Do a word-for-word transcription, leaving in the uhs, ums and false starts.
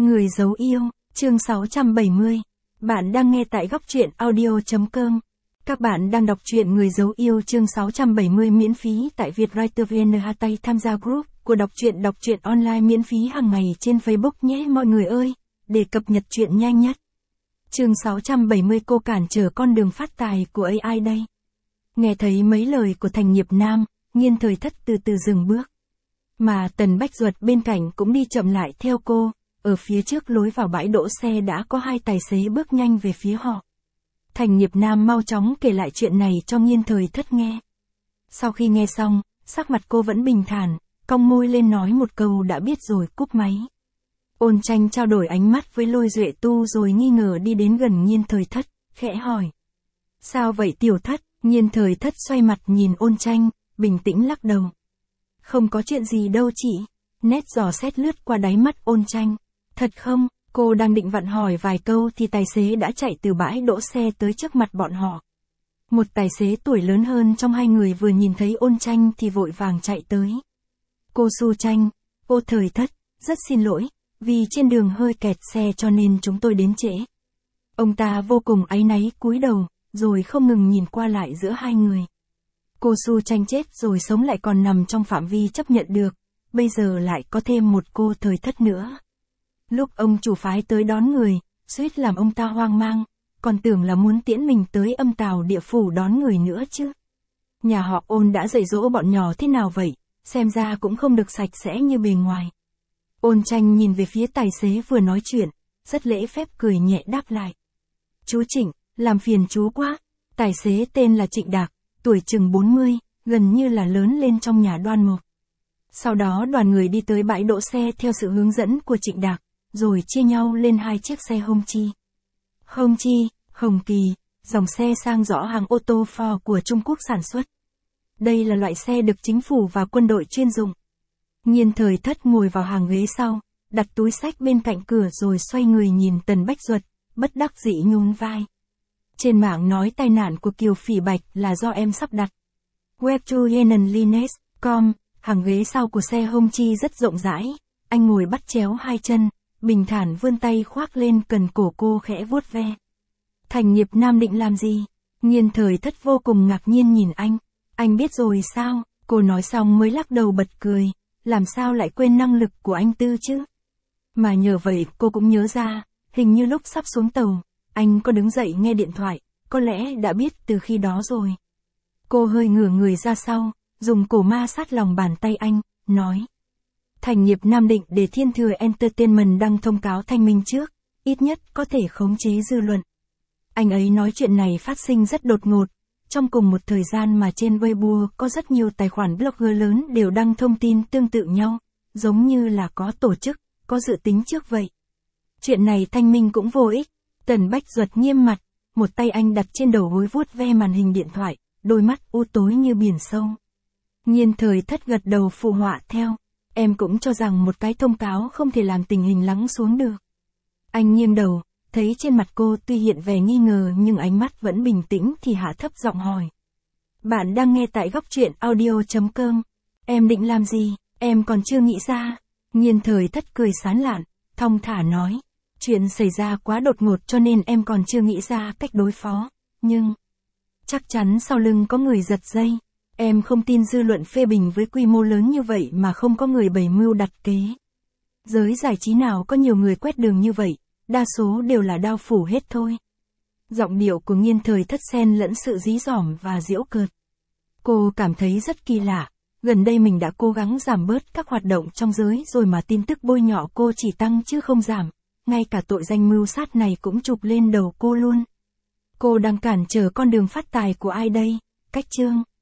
Người giấu yêu, chương sáu trăm bảy mươi. Bạn đang nghe tại góc truyện audio.com. Các bạn đang đọc truyện Người giấu yêu chương sáu trăm bảy mươi miễn phí tại Vietwriter vê en. Tay tham gia group của đọc truyện đọc truyện online miễn phí hàng ngày trên Facebook nhé mọi người ơi, để cập nhật truyện nhanh nhất. Chương sáu trăm bảy mươi cô cản trở con đường phát tài của a i đây. Nghe thấy mấy lời của Thành Nghiệp Nam, Nhiên Thời Thất từ từ dừng bước. Mà Tần Bách Duật bên cạnh cũng đi chậm lại theo cô. Ở phía trước lối vào bãi đỗ xe đã có hai tài xế bước nhanh về phía họ. Thành Nghiệp Nam mau chóng kể lại chuyện này cho Nhiên Thời Thất nghe. Sau khi nghe xong, sắc mặt cô vẫn bình thản, cong môi lên nói một câu đã biết rồi cúp máy. Ôn Tranh trao đổi ánh mắt với Lôi Duệ Tu rồi nghi ngờ đi đến gần Nhiên Thời Thất, khẽ hỏi. Sao vậy Tiểu Thất? Nhiên Thời Thất xoay mặt nhìn Ôn Tranh, bình tĩnh lắc đầu. Không có chuyện gì đâu chị. Nét dò xét lướt qua đáy mắt Ôn Tranh. Thật không? Cô đang định vặn hỏi vài câu thì tài xế đã chạy từ bãi đỗ xe tới trước mặt bọn họ. Một tài xế tuổi lớn hơn trong hai người vừa nhìn thấy Ôn Tranh thì vội vàng chạy tới. Cô Su Tranh, cô Thời Thất, rất xin lỗi, vì trên đường hơi kẹt xe cho nên chúng tôi đến trễ. Ông ta vô cùng áy náy cúi đầu, rồi không ngừng nhìn qua lại giữa hai người. Cô Su Tranh chết rồi sống lại còn nằm trong phạm vi chấp nhận được, bây giờ lại có thêm một cô Thời Thất nữa. Lúc ông chủ phái tới đón người, suýt làm ông ta hoang mang, còn tưởng là muốn tiễn mình tới Âm Tào Địa Phủ đón người nữa chứ. Nhà họ Ôn đã dạy dỗ bọn nhỏ thế nào vậy, xem ra cũng không được sạch sẽ như bề ngoài. Ôn Tranh nhìn về phía tài xế vừa nói chuyện, rất lễ phép cười nhẹ đáp lại. Chú Trịnh, làm phiền chú quá. Tài xế tên là Trịnh Đạc, tuổi chừng bốn mươi, gần như là lớn lên trong nhà Đoan Mộc. Sau đó đoàn người đi tới bãi đỗ xe theo sự hướng dẫn của Trịnh Đạc, rồi chia nhau lên hai chiếc xe Hongqi. Hongqi, Hồng Kỳ, dòng xe sang rõ hàng ô tô Ford của Trung Quốc sản xuất. Đây là loại xe được chính phủ và quân đội chuyên dụng. Nhiên Thời Thất ngồi vào hàng ghế sau, đặt túi xách bên cạnh cửa rồi xoay người nhìn Tần Bách Duật, bất đắc dĩ nhún vai. Trên mạng nói tai nạn của Kiều Phỉ Bạch là do em sắp đặt. Web to Yenenlines chấm com, hàng ghế sau của xe Hongqi rất rộng rãi, anh ngồi bắt chéo hai chân, bình thản vươn tay khoác lên cần cổ cô khẽ vuốt ve. Thành Nghiệp Nam định làm gì? Nhiên Thời Thất vô cùng ngạc nhiên nhìn anh. Anh biết rồi sao? Cô nói xong mới lắc đầu bật cười. Làm sao lại quên năng lực của anh Tư chứ? Mà nhờ vậy cô cũng nhớ ra, hình như lúc sắp xuống tàu, anh có đứng dậy nghe điện thoại, có lẽ đã biết từ khi đó rồi. Cô hơi ngửa người ra sau, dùng cổ ma sát lòng bàn tay anh, nói. Thành Nghiệp Nam định để Thiên Thừa Entertainment đăng thông cáo thanh minh trước, ít nhất có thể khống chế dư luận. Anh ấy nói chuyện này phát sinh rất đột ngột, trong cùng một thời gian mà trên Weibo có rất nhiều tài khoản blogger lớn đều đăng thông tin tương tự nhau, giống như là có tổ chức, có dự tính trước vậy. Chuyện này thanh minh cũng vô ích. Tần Bách Duật nghiêm mặt, một tay anh đặt trên đầu gối vuốt ve màn hình điện thoại, đôi mắt u tối như biển sâu. Nhiên Thời Thất gật đầu phụ họa theo. Em cũng cho rằng một cái thông cáo không thể làm tình hình lắng xuống được. Anh nghiêng đầu, thấy trên mặt cô tuy hiện vẻ nghi ngờ nhưng ánh mắt vẫn bình tĩnh thì hạ thấp giọng hỏi. Bạn đang nghe tại góc truyện audio.com. Em định làm gì? Em còn chưa nghĩ ra. Nhiên Thời Thất cười sán lạn, thong thả nói. Chuyện xảy ra quá đột ngột cho nên em còn chưa nghĩ ra cách đối phó. Nhưng, chắc chắn sau lưng có người giật dây. Em không tin dư luận phê bình với quy mô lớn như vậy mà không có người bày mưu đặt kế. Giới giải trí nào có nhiều người quét đường như vậy, đa số đều là đao phủ hết thôi. Giọng điệu của Nhiên Thời Thất xen lẫn sự dí dỏm và giễu cợt. Cô cảm thấy rất kỳ lạ, gần đây mình đã cố gắng giảm bớt các hoạt động trong giới rồi mà tin tức bôi nhọ cô chỉ tăng chứ không giảm, ngay cả tội danh mưu sát này cũng chụp lên đầu cô luôn. Cô đang cản trở con đường phát tài của ai đây? Cách chương